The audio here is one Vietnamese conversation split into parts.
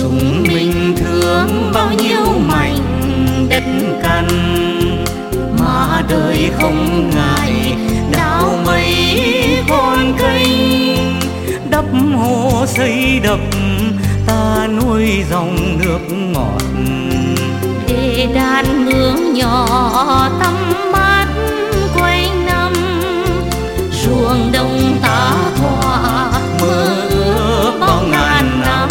chúng mình thương bao nhiêu mảnh đất cằn, mà đời không ngại đào mấy con kênh, đắp hồ xây đập ta nuôi dòng nước ngọt, để đàn mương nhỏ tắm mát quanh năm, ruộng đồng ta thỏa mơ ước bao ngàn năm.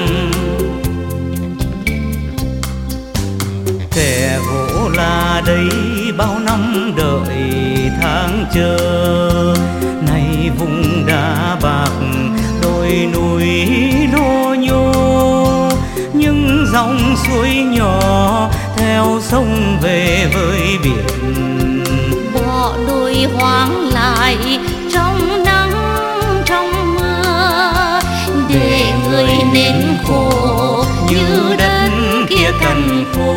Kẻ gỗ là đây bao năm đợi tháng chờ, nay vùng đá bạc đồi núi nô nhô, những dòng suối nhỏ theo sông về với biển, bỏ đồi hoang lại trong nắng trong mưa, để người nên khổ như đất kia cằn khô.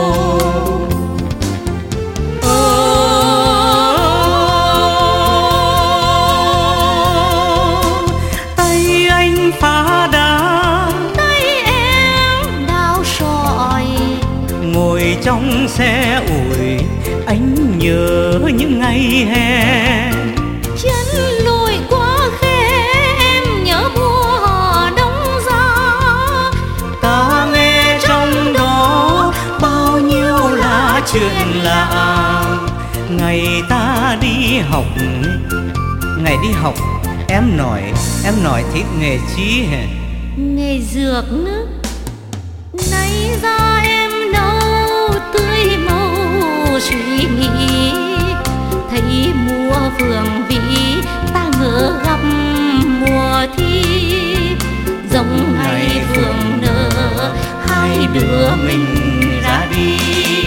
Tay anh phá đá, tay em đào sỏi, ngồi trong xe ủi anh nhớ những ngày hè, chân lùi qua khe em nhớ mùa đông giá, ta nghe trong đó bao nhiêu là chuyện lạ. Ngày ta đi học, ngày đi học em nói thích nghề chí hả? nghề dược nước. Nay ra em nâu tươi màu suy nghĩ, thấy mùa phượng vĩ ta ngỡ gặp mùa thi, giống ngày phượng nở hai đứa mình ra đi.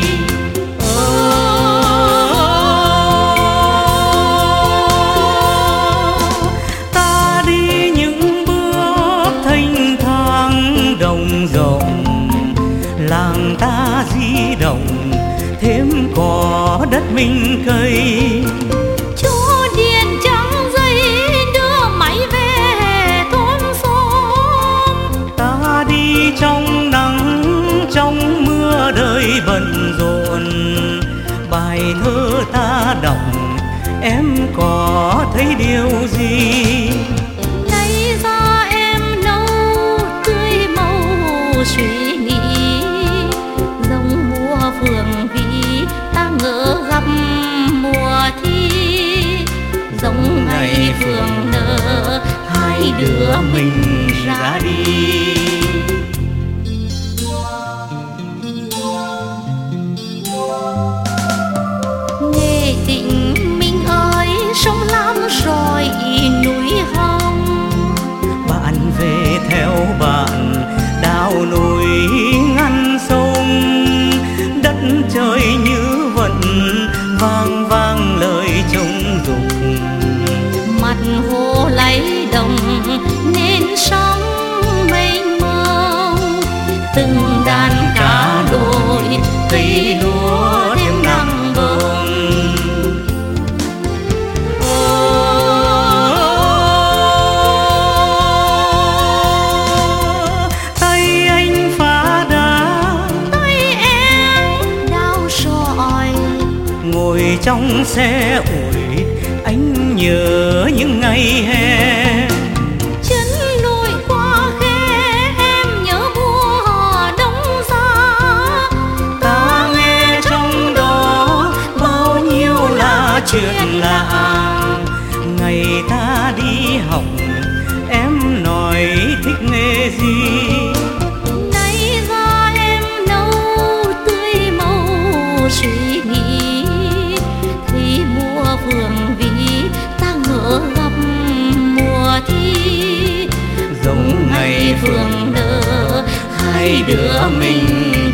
Ta đi những bước thênh thang đồng rộng, làng ta di động thêm có đất mình cây, Cho điện trắng dây đưa máy về thôn xóm. ta đi trong nắng trong mưa đời bận rộn, bài thơ ta đọc em có thấy điều gì? Nay ra em nâu tươi màu suy nghĩ, giống mùa phượng vĩ ta ngỡ gặp mùa thi, giống ngày phượng nở hai đứa mình ra đi. Nghệ Tĩnh Minh ơi, sông Lam rồi núi Hồng, Bạn về theo bạn đào núi ngăn sông, đất trời như vẫn vang vang lời trống dục, mặt hồ lấy đồng nên sóng mênh mông, từng đàn cá đội cây lúa thêm nắng bông. Tay anh phá đá, Tay em đào sỏi, ngồi trong xe ủi anh nhớ những ngày hè, chân lùi qua khe em nhớ mùa đông giá, ta nghe trong đó bao nhiêu là chuyện lạ. Ngày ta đi học em nói thích nghề gì? nay ra em nâu tươi màu suy nghĩ, thì mùa phượng vĩ ta ngỡ gặp mùa thi, Giống ngày phượng nở hai đứa mình